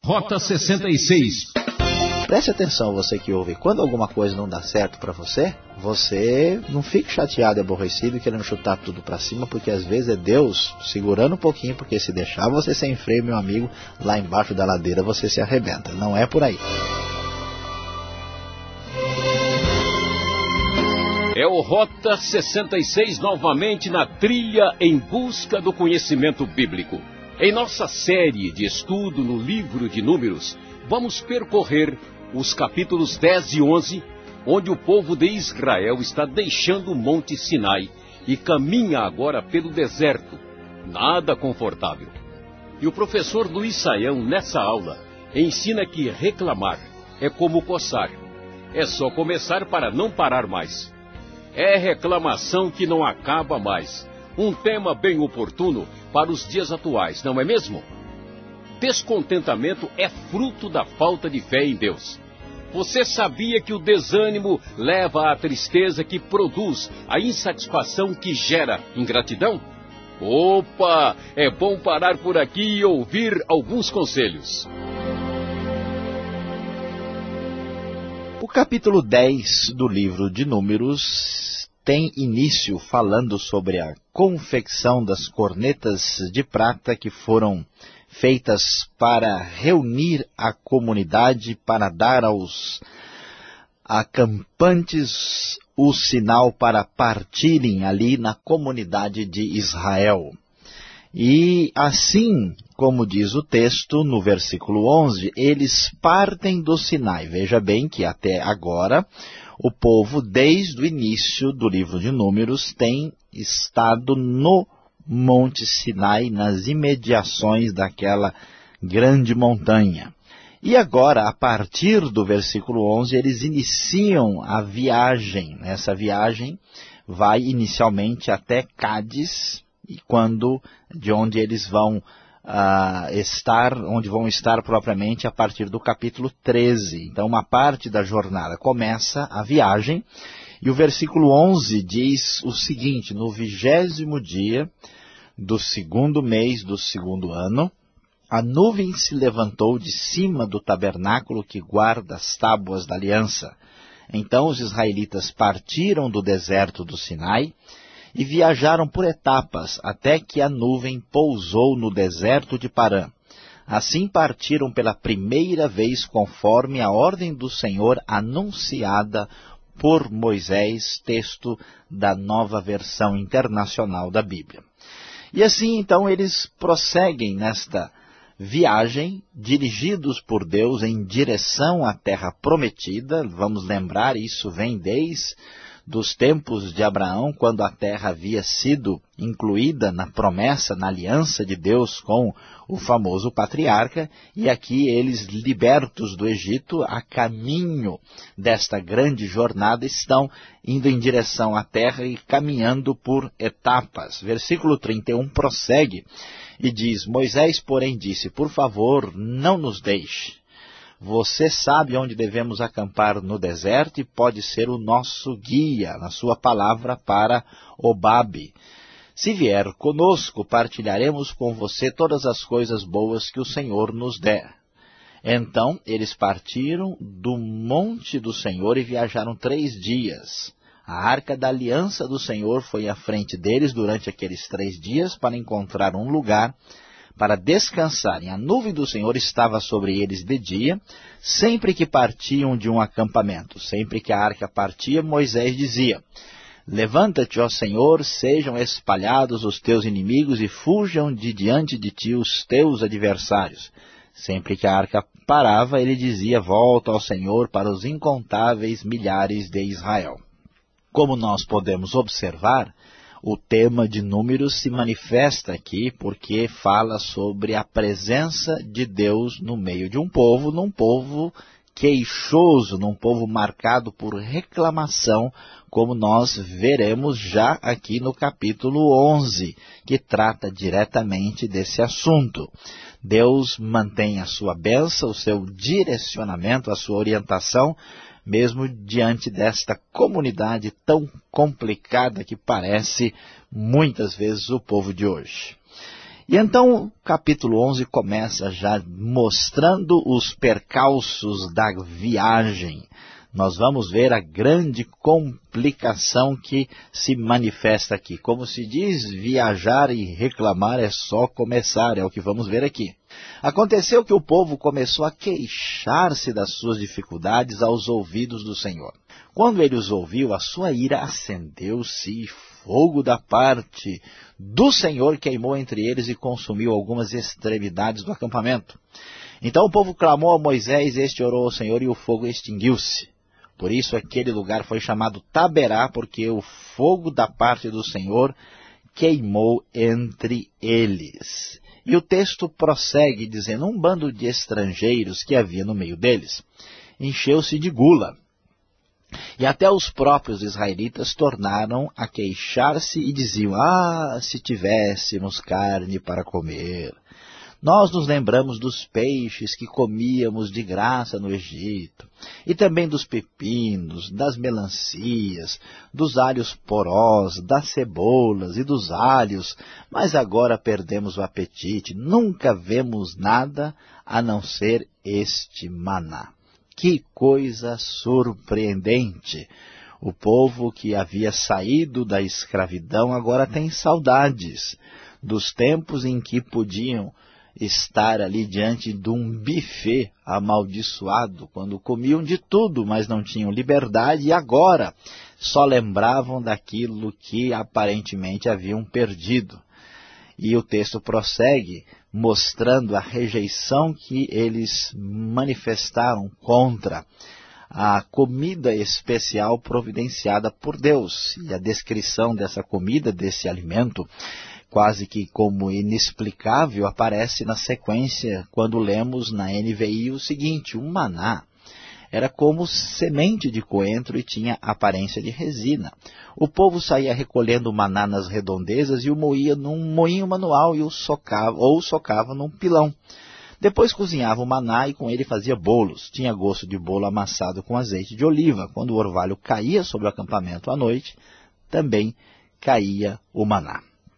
Rota 66. Preste atenção, você que ouve. Quando alguma coisa não dá certo para você, você não fique chateado e aborrecido querendo chutar tudo para cima, porque às vezes é Deus segurando um pouquinho, porque se deixar você sem freio, meu amigo, lá embaixo da ladeira você se arrebenta. Não é por aí. É o Rota 66 novamente na trilha em busca do conhecimento bíblico. Em nossa série de estudo no livro de Números, vamos percorrer os capítulos 10 e 11, onde o povo de Israel está deixando o Monte Sinai e caminha agora pelo deserto, nada confortável. E o professor Luiz Saião, nessa aula, ensina que reclamar é como coçar. É só começar para não parar mais. É reclamação que não acaba mais. Um tema bem oportuno para os dias atuais, não é mesmo? Descontentamento é fruto da falta de fé em Deus. Você sabia que o desânimo leva à tristeza que produz a insatisfação que gera ingratidão? Opa! É bom parar por aqui e ouvir alguns conselhos. O capítulo 10 do livro de Números tem início falando sobre a confecção das cornetas de prata que foram feitas para reunir a comunidade, para dar aos acampantes o sinal para partirem ali na comunidade de Israel. E assim, como diz o texto no versículo 11, eles partem do Sinai. Veja bem que até agora o povo, desde o início do livro de Números, tem estado no Monte Sinai, nas imediações daquela grande montanha. E agora, a partir do versículo 11, eles iniciam a viagem. Essa viagem vai inicialmente até Cádiz, e de onde eles vão onde vão estar propriamente a partir do capítulo 13. Então, uma parte da jornada começa a viagem, e o versículo 11 diz o seguinte: no 20º dia do 2º mês do 2º ano, a nuvem se levantou de cima do tabernáculo que guarda as tábuas da aliança. Então os israelitas partiram do deserto do Sinai e viajaram por etapas até que a nuvem pousou no deserto de Parã. Assim partiram pela primeira vez conforme a ordem do Senhor anunciada por Moisés, texto da Nova Versão Internacional da Bíblia. E assim, então, eles prosseguem nesta viagem, dirigidos por Deus em direção à terra prometida. Vamos lembrar, isso vem desde dos tempos de Abraão, quando a terra havia sido incluída na promessa, na aliança de Deus com o famoso patriarca, e aqui eles, libertos do Egito, a caminho desta grande jornada, estão indo em direção à terra e caminhando por etapas. Versículo 31 prossegue e diz: Moisés, porém, disse: por favor, não nos deixe. Você sabe onde devemos acampar no deserto e pode ser o nosso guia, na sua palavra, para Obabe. Se vier conosco, partilharemos com você todas as coisas boas que o Senhor nos der. Então, eles partiram do monte do Senhor e viajaram 3 dias. A arca da aliança do Senhor foi à frente deles durante aqueles 3 dias para encontrar um lugar para descansarem. A nuvem do Senhor estava sobre eles de dia, sempre que partiam de um acampamento. Sempre que a arca partia, Moisés dizia: levanta-te, ó Senhor, sejam espalhados os teus inimigos e fujam de diante de ti os teus adversários. Sempre que a arca parava, ele dizia: volta ao Senhor para os incontáveis milhares de Israel. Como nós podemos observar, o tema de Números se manifesta aqui porque fala sobre a presença de Deus no meio de um povo, num povo queixoso, num povo marcado por reclamação, como nós veremos já aqui no capítulo 11, que trata diretamente desse assunto. Deus mantém a sua bênção, o seu direcionamento, a sua orientação, mesmo diante desta comunidade tão complicada que parece muitas vezes o povo de hoje. E então o capítulo 11 começa já mostrando os percalços da viagem. Nós vamos ver a grande complicação que se manifesta aqui. Como se diz, viajar e reclamar é só começar, é o que vamos ver aqui. Aconteceu que o povo começou a queixar-se das suas dificuldades aos ouvidos do Senhor. Quando ele os ouviu, a sua ira acendeu-se e fogo da parte do Senhor queimou entre eles e consumiu algumas extremidades do acampamento. Então o povo clamou a Moisés, este orou ao Senhor e o fogo extinguiu-se. Por isso aquele lugar foi chamado Taberá, porque o fogo da parte do Senhor queimou entre eles. E o texto prossegue dizendo, um bando de estrangeiros que havia no meio deles encheu-se de gula. E até os próprios israelitas tornaram a queixar-se e diziam, se tivéssemos carne para comer. Nós nos lembramos dos peixes que comíamos de graça no Egito, e também dos pepinos, das melancias, dos alhos porós, das cebolas e dos alhos, mas agora perdemos o apetite, nunca vemos nada a não ser este maná. Que coisa surpreendente! O povo que havia saído da escravidão agora tem saudades dos tempos em que podiam estar ali diante de um buffet amaldiçoado, quando comiam de tudo, mas não tinham liberdade, e agora só lembravam daquilo que aparentemente haviam perdido. E o texto prossegue mostrando a rejeição que eles manifestaram contra a comida especial providenciada por Deus. E a descrição dessa comida, desse alimento, quase que como inexplicável, aparece na sequência quando lemos na NVI o seguinte, o maná era como semente de coentro e tinha aparência de resina. O povo saía recolhendo o maná nas redondezas e o moía num moinho manual e o socava num pilão. Depois cozinhava o maná e com ele fazia bolos. Tinha gosto de bolo amassado com azeite de oliva. Quando o orvalho caía sobre o acampamento à noite, também caía o maná.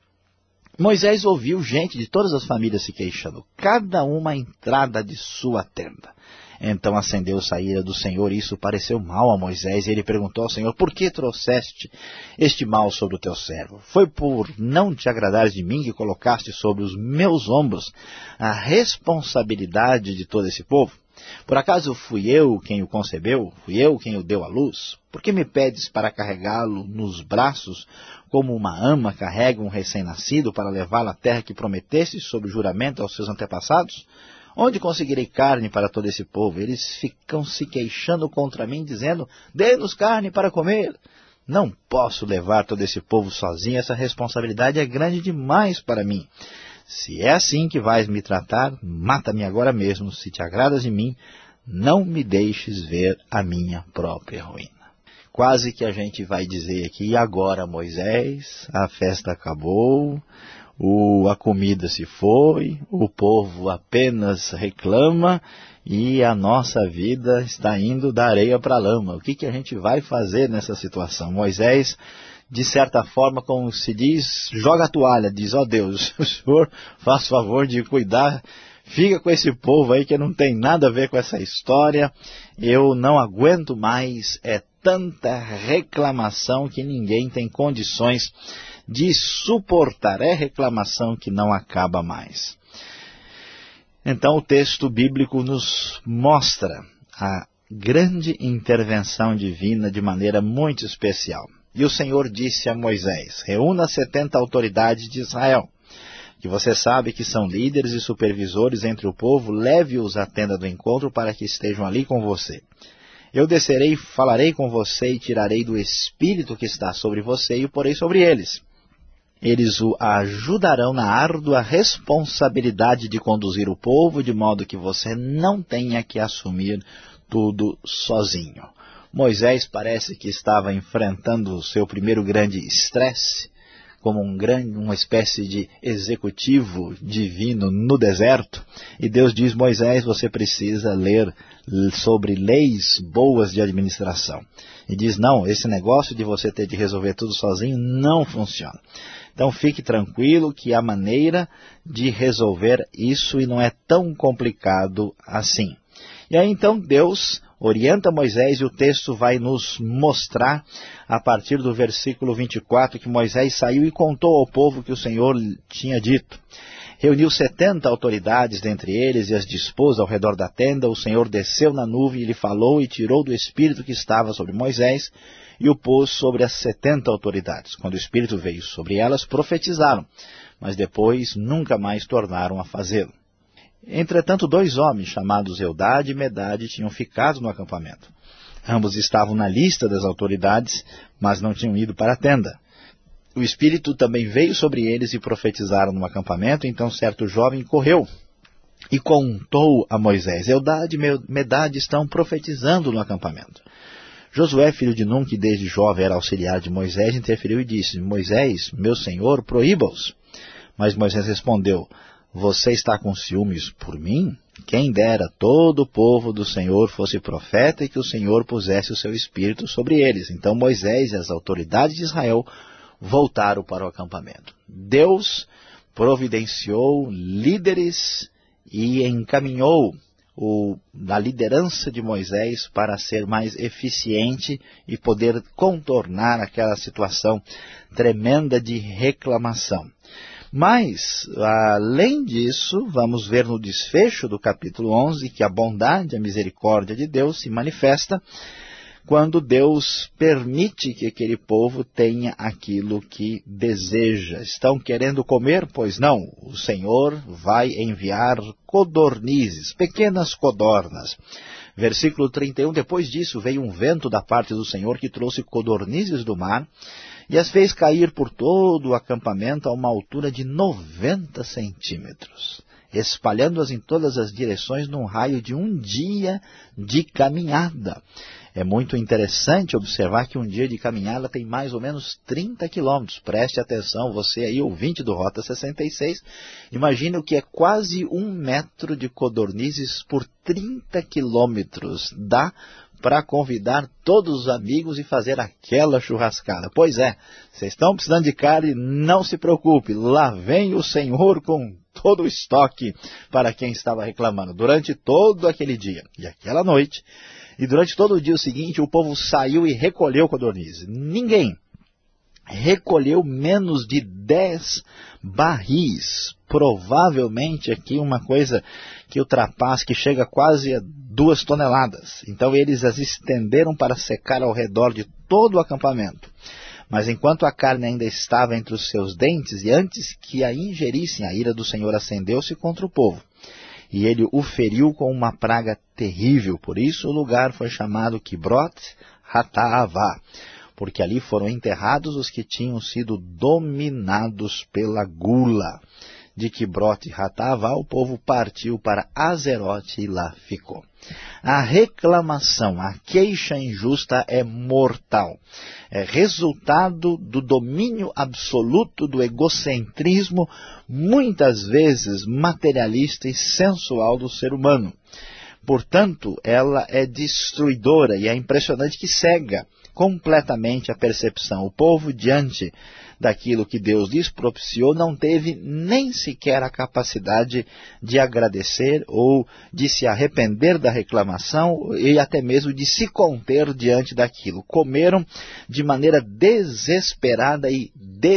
Moisés ouviu gente de todas as famílias se queixando, cada uma à entrada de sua tenda. Então acendeu-se a ira do Senhor, e isso pareceu mal a Moisés, e ele perguntou ao Senhor, por que trouxeste este mal sobre o teu servo? Foi por não te agradares de mim que colocaste sobre os meus ombros a responsabilidade de todo esse povo? Por acaso fui eu quem o concebeu? Fui eu quem o deu à luz? Por que me pedes para carregá-lo nos braços, como uma ama carrega um recém-nascido para levá-lo à terra que prometeste sob juramento aos seus antepassados? Onde conseguirei carne para todo esse povo? Eles ficam se queixando contra mim, dizendo, dê-nos carne para comer. Não posso levar todo esse povo sozinho, essa responsabilidade é grande demais para mim. Se é assim que vais me tratar, mata-me agora mesmo. Se te agradas de mim, não me deixes ver a minha própria ruína. Quase que a gente vai dizer aqui, e agora, Moisés, a festa acabou, a comida se foi, o povo apenas reclama e a nossa vida está indo da areia para a lama. O que a gente vai fazer nessa situação? Moisés, de certa forma, como se diz, joga a toalha, diz, ó Deus, o Senhor faz favor de cuidar, fica com esse povo aí que não tem nada a ver com essa história, eu não aguento mais, é tanta reclamação que ninguém tem condições de suportar, é reclamação que não acaba mais. Então o texto bíblico nos mostra a grande intervenção divina de maneira muito especial. E o Senhor disse a Moisés, reúna 70 autoridades de Israel, que você sabe que são líderes e supervisores entre o povo, leve-os à tenda do encontro para que estejam ali com você. Eu descerei, falarei com você e tirarei do Espírito que está sobre você e o porei sobre eles. Eles o ajudarão na árdua responsabilidade de conduzir o povo, de modo que você não tenha que assumir tudo sozinho. Moisés parece que estava enfrentando o seu primeiro grande estresse como uma espécie de executivo divino no deserto, e Deus diz: Moisés, você precisa ler sobre leis boas de administração. E diz: não, esse negócio de você ter de resolver tudo sozinho não funciona. Então fique tranquilo que há maneira de resolver isso e não é tão complicado assim. E aí então Deus orienta Moisés, e o texto vai nos mostrar, a partir do versículo 24, que Moisés saiu e contou ao povo que o Senhor tinha dito. Reuniu 70 autoridades dentre eles e as dispôs ao redor da tenda. O Senhor desceu na nuvem e lhe falou e tirou do Espírito que estava sobre Moisés e o pôs sobre as 70 autoridades. Quando o Espírito veio sobre elas, profetizaram, mas depois nunca mais tornaram a fazê-lo. Entretanto, 2 homens, chamados Eldade e Medade, tinham ficado no acampamento. Ambos estavam na lista das autoridades, mas não tinham ido para a tenda. O Espírito também veio sobre eles e profetizaram no acampamento. Então certo jovem correu e contou a Moisés: Eldade e Medade estão profetizando no acampamento. Josué, filho de Num, que desde jovem era auxiliar de Moisés, interferiu e disse: Moisés, meu senhor, proíba-os. Mas Moisés respondeu: você está com ciúmes por mim? Quem dera todo o povo do Senhor fosse profeta e que o Senhor pusesse o seu espírito sobre eles. Então Moisés e as autoridades de Israel voltaram para o acampamento. Deus providenciou líderes e encaminhou a liderança de Moisés para ser mais eficiente e poder contornar aquela situação tremenda de reclamação. Mas, além disso, vamos ver no desfecho do capítulo 11 que a bondade e a misericórdia de Deus se manifesta quando Deus permite que aquele povo tenha aquilo que deseja. Estão querendo comer? Pois não. O Senhor vai enviar codornizes, pequenas codornas. Versículo 31, depois disso veio um vento da parte do Senhor que trouxe codornizes do mar e as fez cair por todo o acampamento a uma altura de 90 centímetros, espalhando-as em todas as direções num raio de 1 dia de caminhada. É muito interessante observar que 1 dia de caminhada tem mais ou menos 30 quilômetros. Preste atenção, você aí, ouvinte do Rota 66, imagine o que é quase 1 metro de codornizes por 30 quilômetros. Dá para convidar todos os amigos e fazer aquela churrascada. Pois é, vocês estão precisando de carne, não se preocupe, lá vem o Senhor com todo o estoque para quem estava reclamando. Durante todo aquele dia e aquela noite, e durante todo o dia seguinte, o povo saiu e recolheu codornizes. Ninguém recolheu menos de 10 barris. Provavelmente aqui uma coisa que ultrapassa, que chega quase a 2 toneladas. Então eles as estenderam para secar ao redor de todo o acampamento. Mas enquanto a carne ainda estava entre os seus dentes, e antes que a ingerissem, a ira do Senhor acendeu-se contra o povo. E ele o feriu com uma praga terrível. Por isso o lugar foi chamado Kibroth Hataavá, porque ali foram enterrados os que tinham sido dominados pela gula. De Kibroth Hataavá o povo partiu para Azerote e lá ficou. A reclamação, a queixa injusta é mortal. É resultado do domínio absoluto do egocentrismo, muitas vezes materialista e sensual do ser humano. Portanto, ela é destruidora e é impressionante que cega completamente a percepção. O povo, diante daquilo que Deus lhes propiciou, não teve nem sequer a capacidade de agradecer ou de se arrepender da reclamação e até mesmo de se conter diante daquilo. Comeram de maneira desesperada e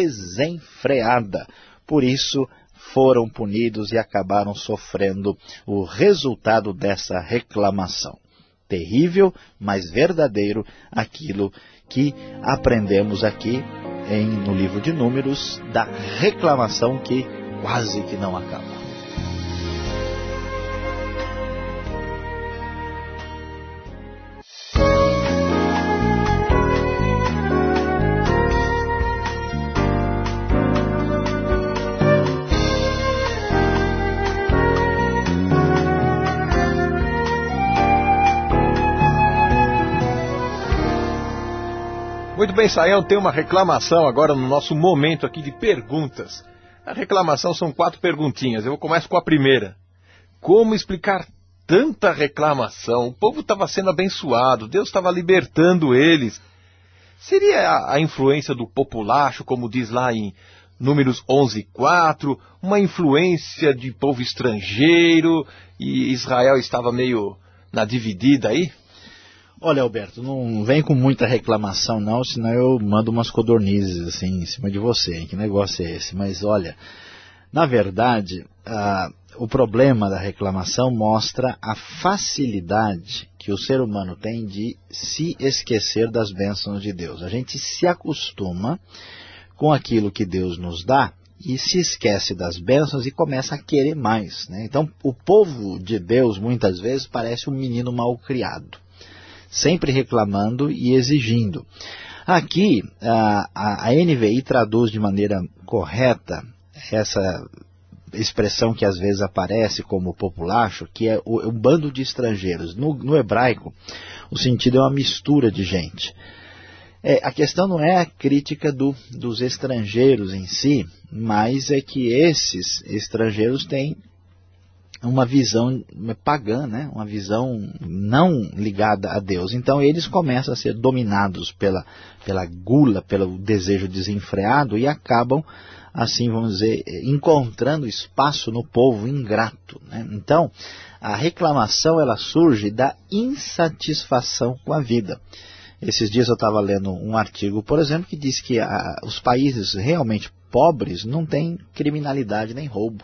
desenfreada. Por isso foram punidos e acabaram sofrendo o resultado dessa reclamação. Terrível, mas verdadeiro, aquilo que aprendemos aqui no livro de Números, da reclamação que quase que não acaba. Muito bem, Saião, tem uma reclamação agora no nosso momento aqui de perguntas. A reclamação são 4 perguntinhas. Eu começo com a primeira. Como explicar tanta reclamação? O povo estava sendo abençoado, Deus estava libertando eles. Seria a influência do populacho, como diz lá em Números 11:4, uma influência de povo estrangeiro e Israel estava meio na dividida aí? Olha, Alberto, não vem com muita reclamação não, senão eu mando umas codornizes assim em cima de você, hein? Que negócio é esse? Mas olha, na verdade, o problema da reclamação mostra a facilidade que o ser humano tem de se esquecer das bênçãos de Deus. A gente se acostuma com aquilo que Deus nos dá e se esquece das bênçãos e começa a querer mais, né? Então, o povo de Deus muitas vezes parece um menino mal criado, sempre reclamando e exigindo. Aqui, a NVI traduz de maneira correta essa expressão que às vezes aparece como populacho, que é um bando de estrangeiros. No hebraico, o sentido é uma mistura de gente. A questão não é a crítica dos estrangeiros em si, mas é que esses estrangeiros têm uma visão pagã, né? Uma visão não ligada a Deus. Então eles começam a ser dominados pela gula, pelo desejo desenfreado e acabam, assim vamos dizer, encontrando espaço no povo ingrato, né? Então a reclamação ela surge da insatisfação com a vida. Esses dias eu estava lendo um artigo, por exemplo, que diz que os países realmente pobres não têm criminalidade nem roubo.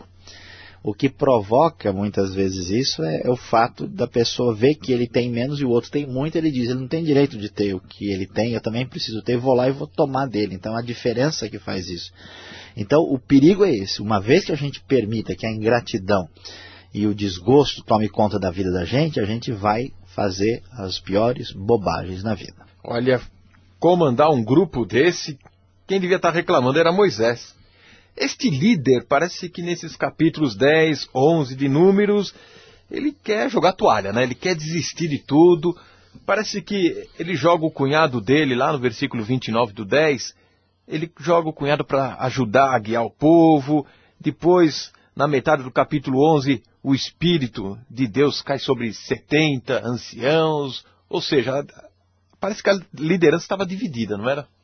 O que provoca muitas vezes isso é o fato da pessoa ver que ele tem menos e o outro tem muito, ele diz, ele não tem direito de ter o que ele tem, eu também preciso ter, vou lá e vou tomar dele. Então a diferença que faz isso. Então o perigo é esse, uma vez que a gente permita que a ingratidão e o desgosto tome conta da vida da gente, a gente vai fazer as piores bobagens na vida. Olha, comandar um grupo desse, quem devia estar reclamando era Moisés. Este líder, parece que nesses capítulos 10, 11 de Números, ele quer jogar toalha, né? Ele quer desistir de tudo. Parece que ele joga o cunhado dele, lá no versículo 29 do 10, ele joga o cunhado para ajudar a guiar o povo. Depois, na metade do capítulo 11, o Espírito de Deus cai sobre 70 anciãos. Ou seja, parece que a liderança estava dividida, não era?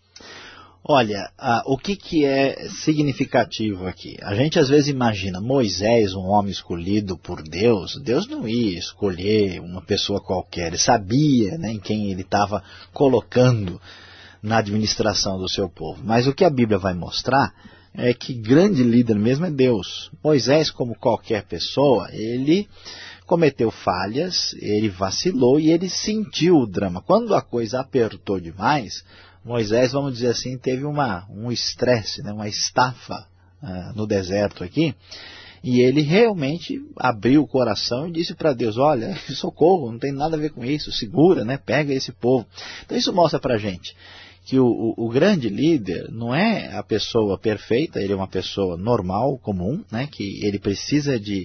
Olha, o que é significativo aqui? A gente às vezes imagina Moisés, um homem escolhido por Deus. Deus não ia escolher uma pessoa qualquer. Ele sabia, né, em quem ele estava colocando na administração do seu povo. Mas o que a Bíblia vai mostrar é que grande líder mesmo é Deus. Moisés, como qualquer pessoa, ele cometeu falhas, ele vacilou e ele sentiu o drama. Quando a coisa apertou demais, Moisés, vamos dizer assim, teve um estresse, né, uma estafa no deserto aqui, e ele realmente abriu o coração e disse para Deus, olha, socorro, não tem nada a ver com isso, segura, né, pega esse povo. Então isso mostra para a gente que o grande líder não é a pessoa perfeita, ele é uma pessoa normal, comum, né, que ele precisa de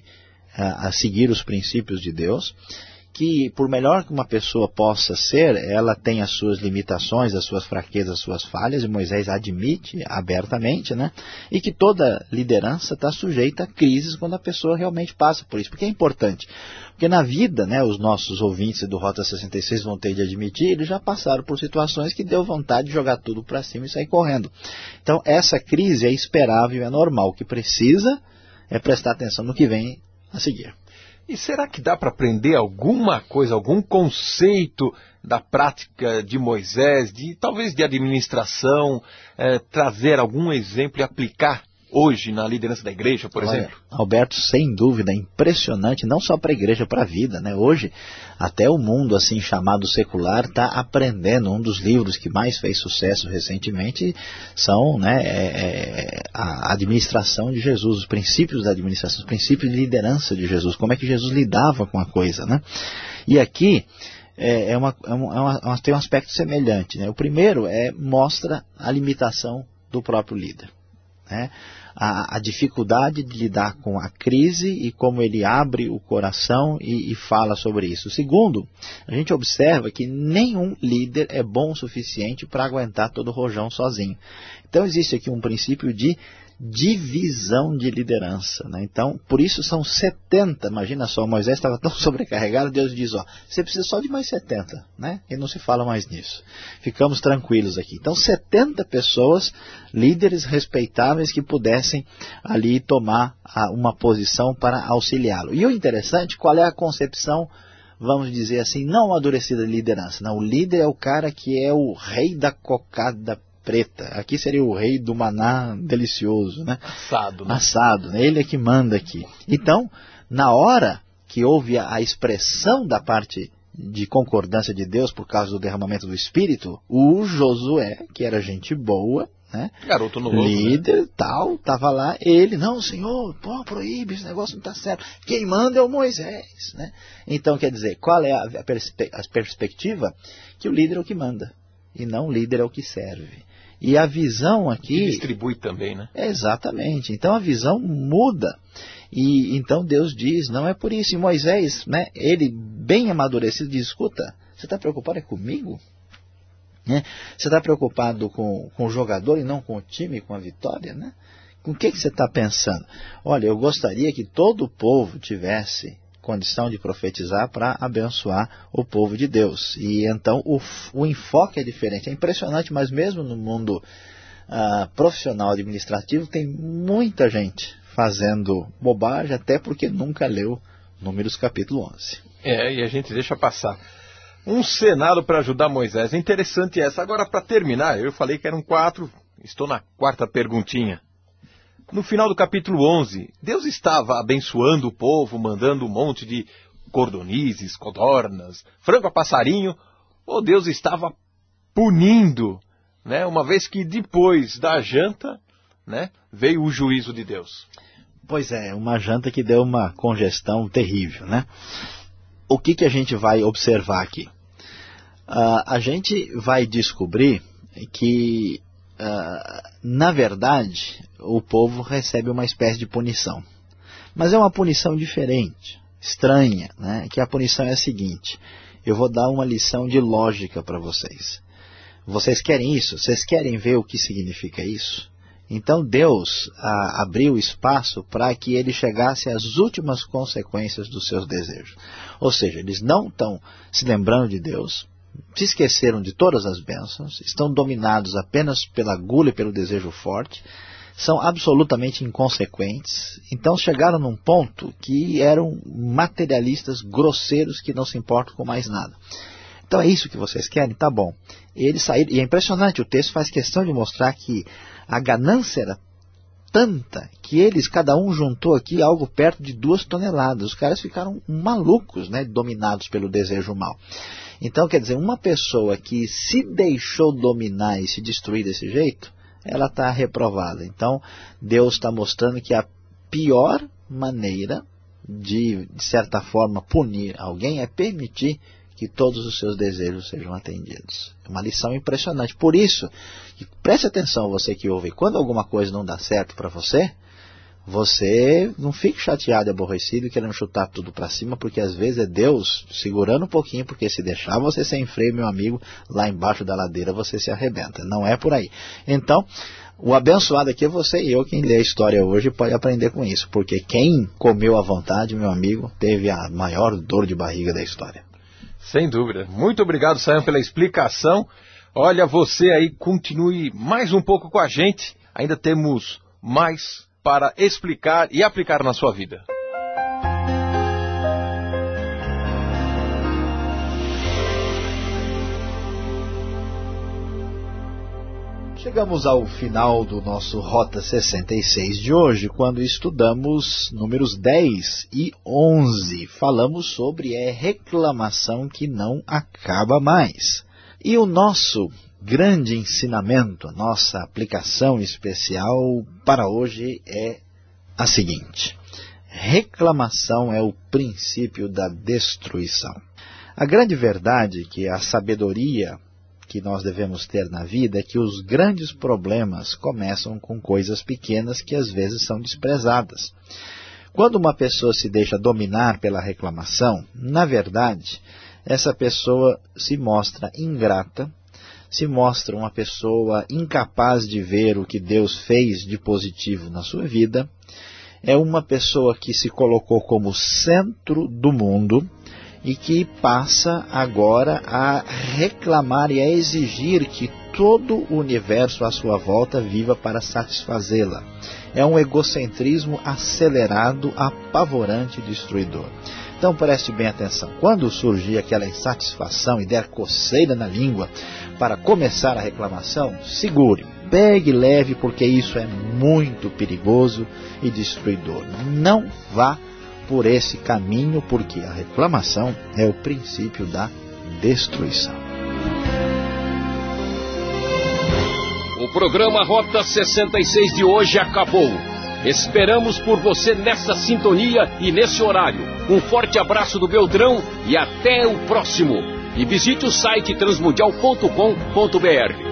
seguir os princípios de Deus, que por melhor que uma pessoa possa ser, ela tem as suas limitações, as suas fraquezas, as suas falhas, e Moisés admite abertamente, né? E que toda liderança está sujeita a crises quando a pessoa realmente passa por isso. Porque é importante, porque na vida, né, os nossos ouvintes do Rota 66 vão ter de admitir, eles já passaram por situações que deu vontade de jogar tudo para cima e sair correndo. Então essa crise é esperável, é normal. O que precisa é prestar atenção no que vem a seguir. E será que dá para aprender alguma coisa, algum conceito da prática de Moisés, talvez de administração, trazer algum exemplo e aplicar hoje na liderança da igreja, por exemplo? Alberto, sem dúvida, impressionante, não só para a igreja, para a vida, né? Hoje, até o mundo assim chamado secular está aprendendo. Um dos livros que mais fez sucesso recentemente são, né, a administração de Jesus, os princípios da administração, os princípios de liderança de Jesus, como é que Jesus lidava com a coisa, né? E aqui tem um aspecto semelhante, né? O primeiro mostra a limitação do próprio líder. né? A dificuldade de lidar com a crise e como ele abre o coração e fala sobre isso. Segundo, a gente observa que nenhum líder é bom o suficiente para aguentar todo o rojão sozinho. Então existe aqui um princípio de divisão de liderança, né? Então, por isso são 70, imagina só, Moisés estava tão sobrecarregado, Deus diz, ó, você precisa só de mais 70, né? E não se fala mais nisso. Ficamos tranquilos aqui. Então, 70 pessoas, líderes respeitáveis que pudessem ali tomar uma posição para auxiliá-lo. E o interessante, qual é a concepção, vamos dizer assim, não amadurecida de liderança? Não, o líder é o cara que é o rei da cocada preta. Aqui seria o rei do maná delicioso, né? Assado, né? Assado, né? Ele é que manda aqui. Então, na hora que houve a expressão da parte de concordância de Deus por causa do derramamento do Espírito, o Josué, que era gente boa, né? Garoto novo, líder, né? tal, estava lá, ele, não, senhor, pô, proíbe, esse negócio não está certo. Quem manda é o Moisés, né? Então, quer dizer, qual é a perspectiva? Que o líder é o que manda, e não o líder é o que serve. E a visão aqui... E distribui também, né? Exatamente. Então a visão muda. E então Deus diz, não é por isso. E Moisés, né, ele bem amadurecido, diz, escuta, você está preocupado comigo? Né? Você está preocupado com o jogador e não com o time, com a vitória? Né? Com o que você está pensando? Olha, eu gostaria que todo o povo tivesse condição de profetizar para abençoar o povo de Deus. E então o enfoque é diferente. É impressionante, mas mesmo no mundo profissional administrativo tem muita gente fazendo bobagem, até porque nunca leu Números capítulo 11. E a gente deixa passar. Um Senado para ajudar Moisés. É interessante essa. Agora, para terminar, eu falei que eram 4, estou na 4ª perguntinha. No final do capítulo 11, Deus estava abençoando o povo, mandando um monte de cordonizes, codornas, frango a passarinho, ou Deus estava punindo, né? Uma vez que depois da janta, né, veio o juízo de Deus. Pois é, uma janta que deu uma congestão terrível, né? O que a gente vai observar aqui? A gente vai descobrir que... na verdade, o povo recebe uma espécie de punição. Mas é uma punição diferente, estranha, né? Que a punição é a seguinte: eu vou dar uma lição de lógica para vocês. Vocês querem isso? Vocês querem ver o que significa isso? Então Deus abriu espaço para que ele chegasse às últimas consequências dos seus desejos. Ou seja, eles não estão se lembrando de Deus, se esqueceram de todas as bênçãos, estão dominados apenas pela gula e pelo desejo forte, são absolutamente inconsequentes, então chegaram num ponto que eram materialistas grosseiros que não se importam com mais nada. Então é isso que vocês querem? Tá bom. Eles saíram, e é impressionante, o texto faz questão de mostrar que a ganância era tanta que eles, cada um juntou aqui algo perto de 2 toneladas. Os caras ficaram malucos, né, dominados pelo desejo mau. Então, quer dizer, uma pessoa que se deixou dominar e se destruir desse jeito, ela está reprovada. Então, Deus está mostrando que a pior maneira de certa forma, punir alguém é permitir que todos os seus desejos sejam atendidos. É uma lição impressionante. Por isso, preste atenção, você que ouve, quando alguma coisa não dá certo para você, você não fique chateado e aborrecido querendo chutar tudo para cima, porque às vezes é Deus segurando um pouquinho, porque se deixar você sem freio, meu amigo, lá embaixo da ladeira você se arrebenta. Não é por aí. Então, o abençoado aqui é você e eu. Quem lê a história hoje pode aprender com isso, porque quem comeu à vontade, meu amigo, teve a maior dor de barriga da história. Sem dúvida. Muito obrigado, Sayão, pela explicação. Olha, você aí continue mais um pouco com a gente. Ainda temos mais para explicar e aplicar na sua vida. Chegamos ao final do nosso Rota 66 de hoje, quando estudamos números 10 e 11. Falamos sobre reclamação que não acaba mais. E o nosso grande ensinamento, a nossa aplicação especial para hoje é a seguinte: reclamação é o princípio da destruição. A grande verdade é que a sabedoria que nós devemos ter na vida é que os grandes problemas começam com coisas pequenas que às vezes são desprezadas. Quando uma pessoa se deixa dominar pela reclamação, na verdade, essa pessoa se mostra ingrata, se mostra uma pessoa incapaz de ver o que Deus fez de positivo na sua vida, é uma pessoa que se colocou como centro do mundo e que passa agora a reclamar e a exigir que todo o universo à sua volta viva para satisfazê-la. É um egocentrismo acelerado, apavorante e destruidor. Então preste bem atenção. Quando surgir aquela insatisfação e der coceira na língua para começar a reclamação, segure, pegue leve, porque isso é muito perigoso e destruidor. Não vá por esse caminho, porque a reclamação é o princípio da destruição. O programa Rota 66 de hoje acabou. Esperamos por você nessa sintonia e nesse horário. Um forte abraço do Beltrão e até o próximo. E visite o site transmundial.com.br.